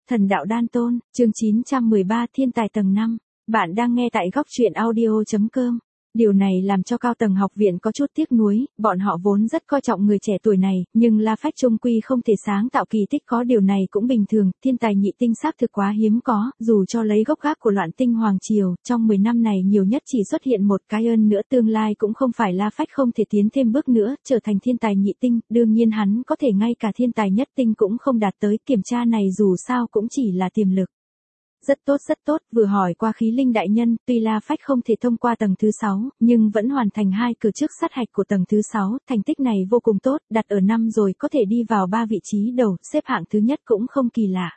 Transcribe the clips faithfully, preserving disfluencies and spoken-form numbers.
Thần đạo đan tôn, chương chín trăm mười ba Thiên tài tầng năm. Bạn đang nghe tại góc truyện audio chấm com. Điều này làm cho cao tầng học viện có chút tiếc nuối, bọn họ vốn rất coi trọng người trẻ tuổi này, nhưng La Phách trung quy không thể sáng tạo kỳ tích, có điều này cũng bình thường, thiên tài nhị tinh xác thực quá hiếm có, dù cho lấy gốc gác của Loạn Tinh Hoàng Triều, trong mười năm này nhiều nhất chỉ xuất hiện một cái, ơn nữa tương lai cũng không phải La Phách không thể tiến thêm bước nữa, trở thành thiên tài nhị tinh, đương nhiên hắn có thể ngay cả thiên tài nhất tinh cũng không đạt tới, kiểm tra này dù sao cũng chỉ là tiềm lực. Rất tốt rất tốt, vừa hỏi qua khí linh đại nhân, tuy La Phách không thể thông qua tầng thứ sáu, nhưng vẫn hoàn thành hai cửa trước sát hạch của tầng thứ sáu, thành tích này vô cùng tốt, đặt ở năm rồi có thể đi vào ba vị trí đầu, xếp hạng thứ nhất cũng không kỳ lạ.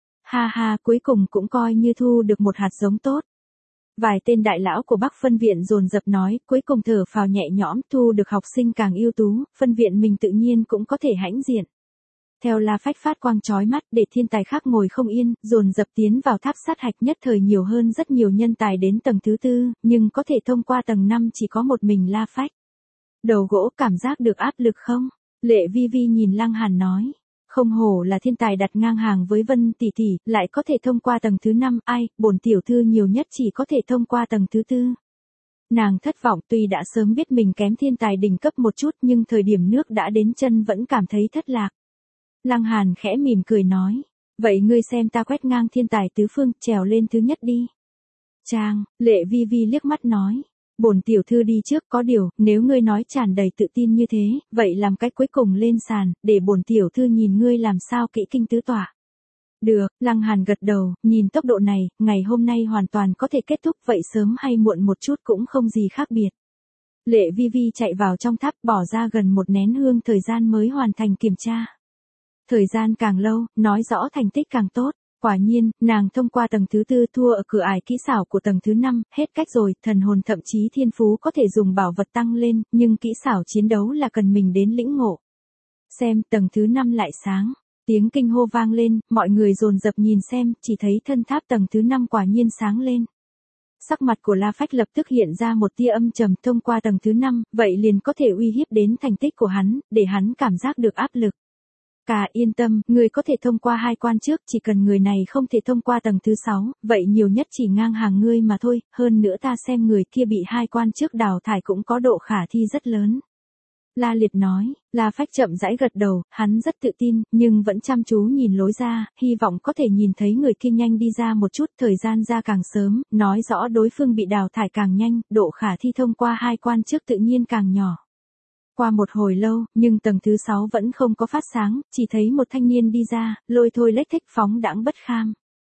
Ha ha, cuối cùng cũng coi như thu được một hạt giống tốt. Vài tên đại lão của Bắc phân viện dồn dập nói, cuối cùng thở phào nhẹ nhõm, thu được học sinh càng ưu tú, phân viện mình tự nhiên cũng có thể hãnh diện. Theo La Phách phát quang chói mắt, để thiên tài khác ngồi không yên, dồn dập tiến vào tháp sát hạch, nhất thời nhiều hơn rất nhiều nhân tài đến tầng thứ tư, nhưng có thể thông qua tầng năm chỉ có một mình La Phách. Đầu gỗ cảm giác được áp lực không? Lệ Vi Vi nhìn Lăng Hàn nói, không hổ là thiên tài đặt ngang hàng với Vân tỷ tỷ, lại có thể thông qua tầng thứ năm, ai, bổn tiểu thư nhiều nhất chỉ có thể thông qua tầng thứ tư. Nàng thất vọng, tuy đã sớm biết mình kém thiên tài đỉnh cấp một chút, nhưng thời điểm nước đã đến chân vẫn cảm thấy thất lạc. Lăng Hàn khẽ mỉm cười nói, vậy ngươi xem ta quét ngang thiên tài tứ phương, trèo lên thứ nhất đi. Trang, Lệ Vi Vi liếc mắt nói, bổn tiểu thư đi trước, có điều, nếu ngươi nói tràn đầy tự tin như thế, vậy làm cách cuối cùng lên sàn, để bổn tiểu thư nhìn ngươi làm sao kỹ kinh tứ tọa. Được, Lăng Hàn gật đầu, nhìn tốc độ này, ngày hôm nay hoàn toàn có thể kết thúc, vậy sớm hay muộn một chút cũng không gì khác biệt. Lệ Vi Vi chạy vào trong tháp, bỏ ra gần một nén hương thời gian mới hoàn thành kiểm tra. Thời gian càng lâu, nói rõ thành tích càng tốt. Quả nhiên, nàng thông qua tầng thứ tư, thua ở cửa ải kỹ xảo của tầng thứ năm, hết cách rồi, thần hồn thậm chí thiên phú có thể dùng bảo vật tăng lên, nhưng kỹ xảo chiến đấu là cần mình đến lĩnh ngộ. Xem, tầng thứ năm lại sáng. Tiếng kinh hô vang lên, mọi người dồn dập nhìn xem, chỉ thấy thân tháp tầng thứ năm quả nhiên sáng lên. Sắc mặt của La Phách lập tức hiện ra một tia âm trầm, thông qua tầng thứ năm, vậy liền có thể uy hiếp đến thành tích của hắn, để hắn cảm giác được áp lực. Cả yên tâm, người có thể thông qua hai quan trước, chỉ cần người này không thể thông qua tầng thứ sáu, vậy nhiều nhất chỉ ngang hàng ngươi mà thôi, hơn nữa ta xem người kia bị hai quan trước đào thải cũng có độ khả thi rất lớn. La Liệt nói, La Phách chậm rãi gật đầu, hắn rất tự tin, nhưng vẫn chăm chú nhìn lối ra, hy vọng có thể nhìn thấy người kia nhanh đi ra một chút, thời gian ra càng sớm, nói rõ đối phương bị đào thải càng nhanh, độ khả thi thông qua hai quan trước tự nhiên càng nhỏ. Qua một hồi lâu, nhưng tầng thứ sáu vẫn không có phát sáng, chỉ thấy một thanh niên đi ra, lôi thôi lếch thếch phóng đãng bất kham.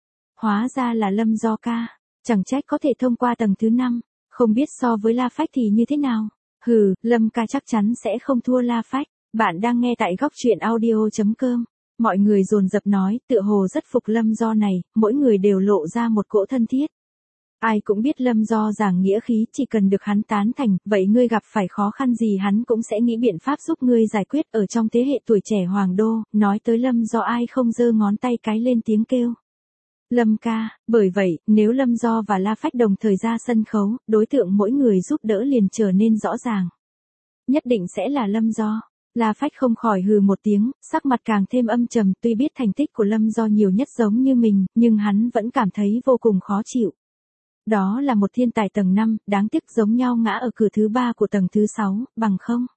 Hóa ra là Lâm Do Ca, chẳng trách có thể thông qua tầng thứ năm, không biết so với La Phách thì như thế nào. Hừ, Lâm ca chắc chắn sẽ không thua La Phách. Bạn đang nghe tại góc truyện audio chấm com. Mọi người dồn dập nói, tựa hồ rất phục Lâm Do này, mỗi người đều lộ ra một cỗ thân thiết. Ai cũng biết Lâm Do giảng nghĩa khí, chỉ cần được hắn tán thành, vậy ngươi gặp phải khó khăn gì hắn cũng sẽ nghĩ biện pháp giúp ngươi giải quyết. Ở trong thế hệ tuổi trẻ Hoàng Đô, nói tới Lâm Do ai không giơ ngón tay cái lên tiếng kêu. Lâm ca, bởi vậy, nếu Lâm Do và La Phách đồng thời ra sân khấu, đối tượng mỗi người giúp đỡ liền trở nên rõ ràng. Nhất định sẽ là Lâm Do. La Phách không khỏi hừ một tiếng, sắc mặt càng thêm âm trầm, tuy biết thành tích của Lâm Do nhiều nhất giống như mình, nhưng hắn vẫn cảm thấy vô cùng khó chịu. Đó là một thiên tài tầng năm, đáng tiếc giống nhau ngã ở cửa thứ ba của tầng thứ sáu, bằng không.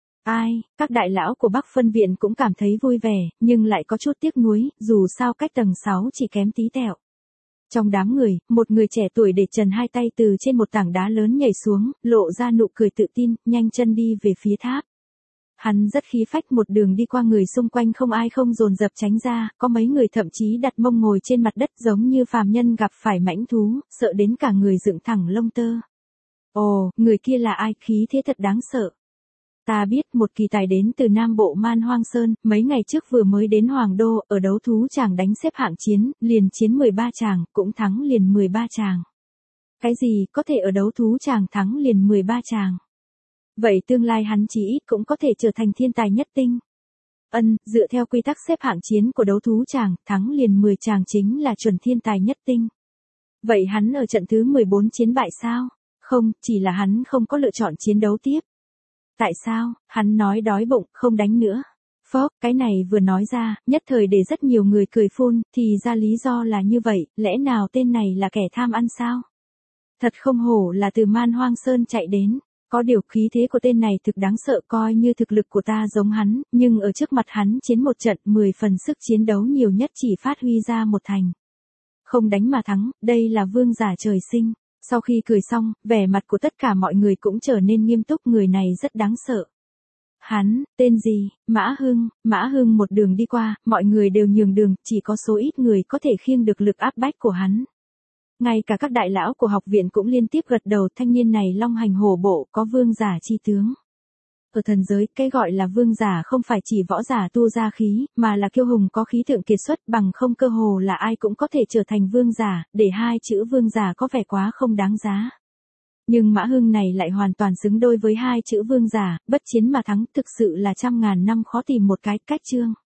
Ai, các đại lão của Bắc phân viện cũng cảm thấy vui vẻ, nhưng lại có chút tiếc nuối, dù sao cách tầng sáu chỉ kém tí tẹo. Trong đám người, một người trẻ tuổi để trần hai tay từ trên một tảng đá lớn nhảy xuống, lộ ra nụ cười tự tin, nhanh chân đi về phía tháp. Hắn rất khí phách, một đường đi qua người xung quanh không ai không dồn dập tránh ra, có mấy người thậm chí đặt mông ngồi trên mặt đất giống như phàm nhân gặp phải mãnh thú, sợ đến cả người dựng thẳng lông tơ. Ồ, người kia là ai, khí thế thật đáng sợ. Ta biết một kỳ tài đến từ Nam Bộ Man Hoang Sơn, mấy ngày trước vừa mới đến Hoàng Đô, ở đấu thú chàng đánh xếp hạng chiến, liền chiến mười ba chàng, cũng thắng liền mười ba chàng. Cái gì, có thể ở đấu thú chàng thắng liền mười ba chàng? Vậy tương lai hắn chí ít cũng có thể trở thành thiên tài nhất tinh. Ân, dựa theo quy tắc xếp hạng chiến của đấu thú chàng, thắng liền mười chàng chính là chuẩn thiên tài nhất tinh. Vậy hắn ở trận thứ mười bốn chiến bại sao? Không, chỉ là hắn không có lựa chọn chiến đấu tiếp. Tại sao? Hắn nói đói bụng, không đánh nữa. Phốc, cái này vừa nói ra, nhất thời để rất nhiều người cười phun, thì ra lý do là như vậy, lẽ nào tên này là kẻ tham ăn sao? Thật không hổ là từ Man Hoang Sơn chạy đến, có điều khí thế của tên này thực đáng sợ, coi như thực lực của ta giống hắn, nhưng ở trước mặt hắn chiến một trận mười phần sức chiến đấu nhiều nhất chỉ phát huy ra một thành. Không đánh mà thắng, đây là vương giả trời sinh. Sau khi cười xong, vẻ mặt của tất cả mọi người cũng trở nên nghiêm túc, người này rất đáng sợ. Hắn, tên gì? Mã Hưng. Mã Hưng một đường đi qua, mọi người đều nhường đường, chỉ có số ít người có thể khiêng được lực áp bách của hắn. Ngay cả các đại lão của học viện cũng liên tiếp gật đầu, thanh niên này long hành hổ bộ, có vương giả chi tướng. Ở thần giới, cái gọi là vương giả không phải chỉ võ giả tu ra khí, mà là kiêu hùng có khí thượng kiệt xuất, bằng không cơ hồ là ai cũng có thể trở thành vương giả, để hai chữ vương giả có vẻ quá không đáng giá. Nhưng Mã Hưng này lại hoàn toàn xứng đôi với hai chữ vương giả, bất chiến mà thắng, thực sự là trăm ngàn năm khó tìm một cái cách chương.